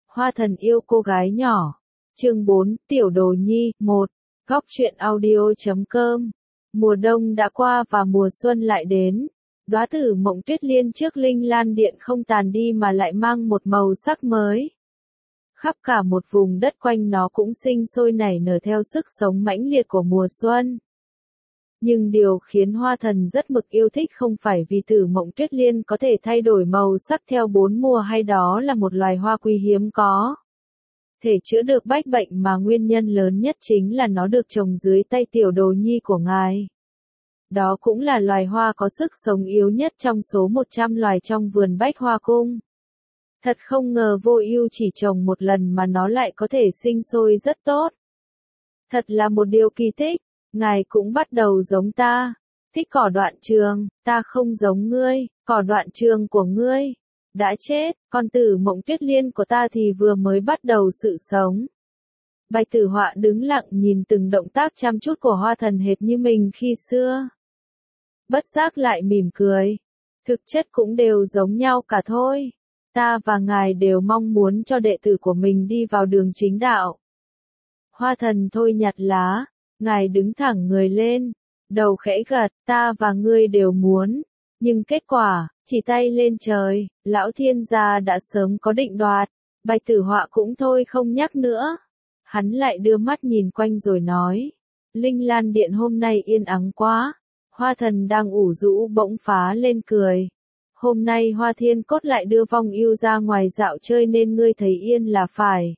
Hoa thần yêu cô gái nhỏ. Chương 4, Tiểu Đồ Nhi, 1. Góc truyện audio.com. Mùa đông đã qua và mùa xuân lại đến. Đóa tử Mộng Tuyết Liên trước Linh Lan Điện không tàn đi mà lại mang một màu sắc mới. Khắp cả một vùng đất quanh nó cũng sinh sôi nảy nở theo sức sống mãnh liệt của mùa xuân. Nhưng điều khiến Hoa thần rất mực yêu thích không phải vì Tử Mộng Tuyết Liên có thể thay đổi màu sắc theo 4 mùa hay đó là một loài hoa quý hiếm có thể chữa được bách bệnh, mà nguyên nhân lớn nhất chính là nó được trồng dưới tay Tiểu Đồ Nhi của ngài. Đó cũng là loài hoa có sức sống yếu nhất trong số 100 loài trong vườn Bách Hoa Cung. Thật không ngờ Vô Ưu chỉ trồng một lần mà nó lại có thể sinh sôi rất tốt. Thật là một điều kỳ tích. Ngài cũng bắt đầu giống ta. Thích cỏ đoạn trường, ta không giống ngươi, cỏ đoạn trường của ngươi đã chết, còn Tử Mộng Tuyết Liên của ta thì vừa mới bắt đầu sự sống. Bạch Tử Họa đứng lặng nhìn từng động tác chăm chút của Hoa thần hệt như mình khi xưa. Bất giác lại mỉm cười. Thực chất cũng đều giống nhau cả thôi. Ta và ngài đều mong muốn cho đệ tử của mình đi vào đường chính đạo. Hoa thần thôi nhặt lá. Ngài đứng thẳng người lên, đầu khẽ gật, ta và ngươi đều muốn. Nhưng kết quả, chỉ tay lên trời, lão thiên gia đã sớm có định đoạt. Bạch Tử Họa cũng thôi không nhắc nữa. Hắn lại đưa mắt nhìn quanh rồi nói. Linh Lan Điện hôm nay yên ắng quá. Hoa thần đang ủ rũ bỗng phá lên cười. Hôm nay Hoa Thiên Cốt lại đưa Vong Ưu ra ngoài dạo chơi nên ngươi thấy yên là phải.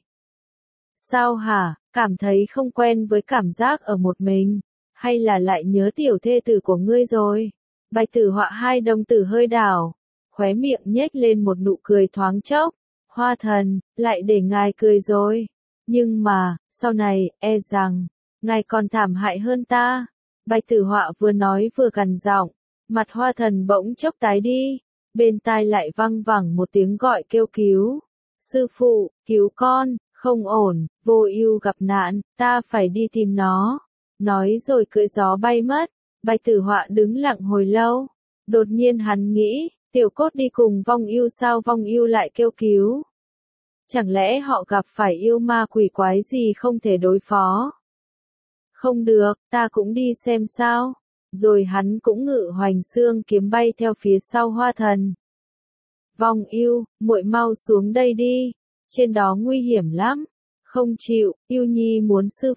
Sao hả? Cảm thấy không quen với cảm giác ở một mình, hay là lại nhớ tiểu thê tử của ngươi rồi? Bạch Tử Họa hai đồng tử hơi đảo, khóe miệng nhếch lên một nụ cười thoáng chốc. Hoa thần, lại để ngài cười rồi. Nhưng mà, sau này, e rằng, ngài còn thảm hại hơn ta. Bạch Tử Họa vừa nói vừa gằn giọng, mặt Hoa thần bỗng chốc tái đi, bên tai lại văng vẳng một tiếng gọi kêu cứu. Sư phụ, cứu con. Không ổn, Vô Ưu gặp nạn, ta phải đi tìm nó. Nói rồi cưỡi gió bay mất. Bạch Tử Họa đứng lặng hồi lâu. Đột nhiên hắn nghĩ, Tiểu Cốt đi cùng Vong Ưu sao Vong Ưu lại kêu cứu? Chẳng lẽ họ gặp phải yêu ma quỷ quái gì không thể đối phó? Không được, ta cũng đi xem sao. Rồi hắn cũng ngự Hoành Xương kiếm bay theo phía sau Hoa thần. Vong Ưu, muội mau xuống đây đi. Trên đó nguy hiểm lắm. Không chịu, Ưu Nhi muốn sư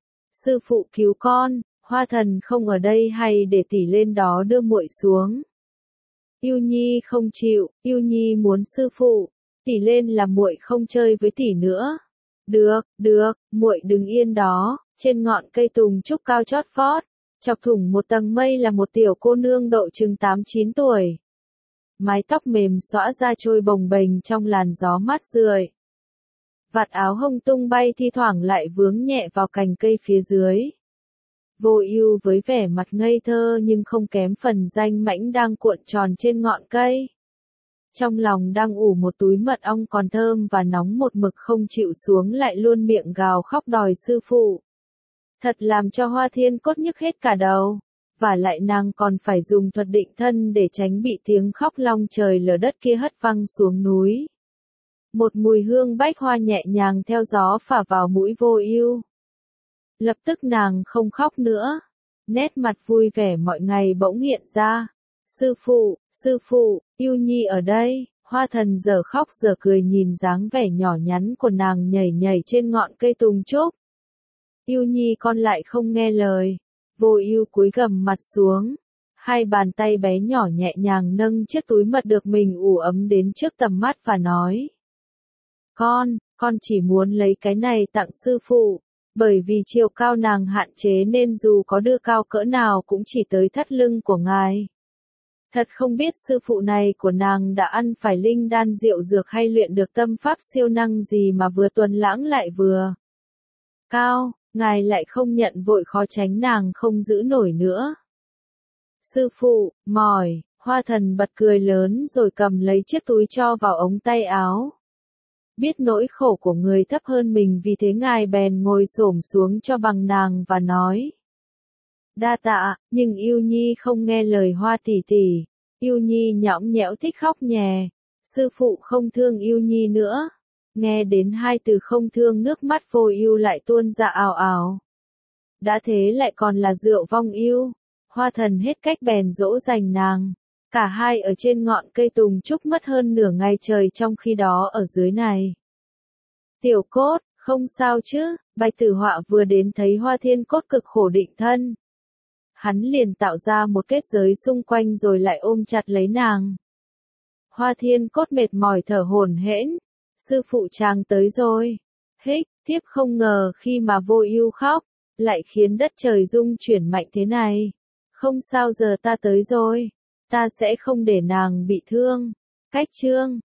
phụ cứu con. Hoa thần không ở đây hay để tỷ lên đó đưa muội xuống. Ưu Nhi không chịu, Ưu Nhi muốn sư phụ. Tỷ lên là muội không chơi với tỷ nữa. Được, muội đứng yên đó, trên ngọn cây tùng trúc cao chót vót, chọc thủng một tầng mây là một tiểu cô nương độ chừng 8-9 tuổi. Mái tóc mềm xõa ra trôi bồng bềnh trong làn gió mát rượi. Vạt áo hông tung bay thi thoảng lại vướng nhẹ vào cành cây phía dưới. Vô Ưu với vẻ mặt ngây thơ nhưng không kém phần danh mãnh đang cuộn tròn trên ngọn cây. Trong lòng đang ủ một túi mật ong còn thơm và nóng một mực không chịu xuống lại luôn miệng gào khóc đòi sư phụ. Thật làm cho Hoa Thiên Cốt nhức hết cả đầu. Và lại nàng còn phải dùng thuật định thân để tránh bị tiếng khóc long trời lở đất kia hất văng xuống núi. Một mùi hương bách hoa nhẹ nhàng theo gió phả vào mũi Vô Ưu. Lập tức nàng không khóc nữa. Nét mặt vui vẻ mọi ngày bỗng hiện ra. Sư phụ, Ưu Nhi ở đây. Hoa thần giờ khóc giờ cười nhìn dáng vẻ nhỏ nhắn của nàng nhảy nhảy trên ngọn cây tùng trúc. Ưu Nhi con lại không nghe lời. Vô Ưu cúi gằm mặt xuống. Hai bàn tay bé nhỏ nhẹ nhàng nâng chiếc túi mật được mình ủ ấm đến trước tầm mắt và nói. Con chỉ muốn lấy cái này tặng sư phụ, bởi vì chiều cao nàng hạn chế nên dù có đưa cao cỡ nào cũng chỉ tới thắt lưng của ngài. Thật không biết sư phụ này của nàng đã ăn phải linh đan diệu dược hay luyện được tâm pháp siêu năng gì mà vừa tuần lãng lại vừa cao, ngài lại không nhận vội khó tránh nàng không giữ nổi nữa. Sư phụ, mỏi, Hoa thần bật cười lớn rồi cầm lấy chiếc túi cho vào ống tay áo. Biết nỗi khổ của người thấp hơn mình vì thế ngài bèn ngồi xổm xuống cho bằng nàng và nói. Đa tạ, nhưng Ưu Nhi không nghe lời Hoa tỷ tỷ. Ưu Nhi nhõng nhẽo thích khóc nhè. Sư phụ không thương Ưu Nhi nữa. Nghe đến hai từ không thương, nước mắt Vô Ưu lại tuôn ra ào ào. Đã thế lại còn là rượu vong ưu. Hoa Thần hết cách bèn dỗ dành nàng. Cả hai ở trên ngọn cây tùng trúc mất hơn nửa ngày trời, trong khi đó ở dưới này. Tiểu Cốt, không sao chứ? Bạch Tử Họa vừa đến thấy Hoa Thiên Cốt cực khổ định thân. Hắn liền tạo ra một kết giới xung quanh rồi lại ôm chặt lấy nàng. Hoa Thiên Cốt mệt mỏi thở hổn hển. Sư phụ chàng tới rồi. Hích, tiếp không ngờ khi mà Vô Ưu khóc, lại khiến đất trời rung chuyển mạnh thế này. Không sao, giờ ta tới rồi. Ta sẽ không để nàng bị thương. Cách chương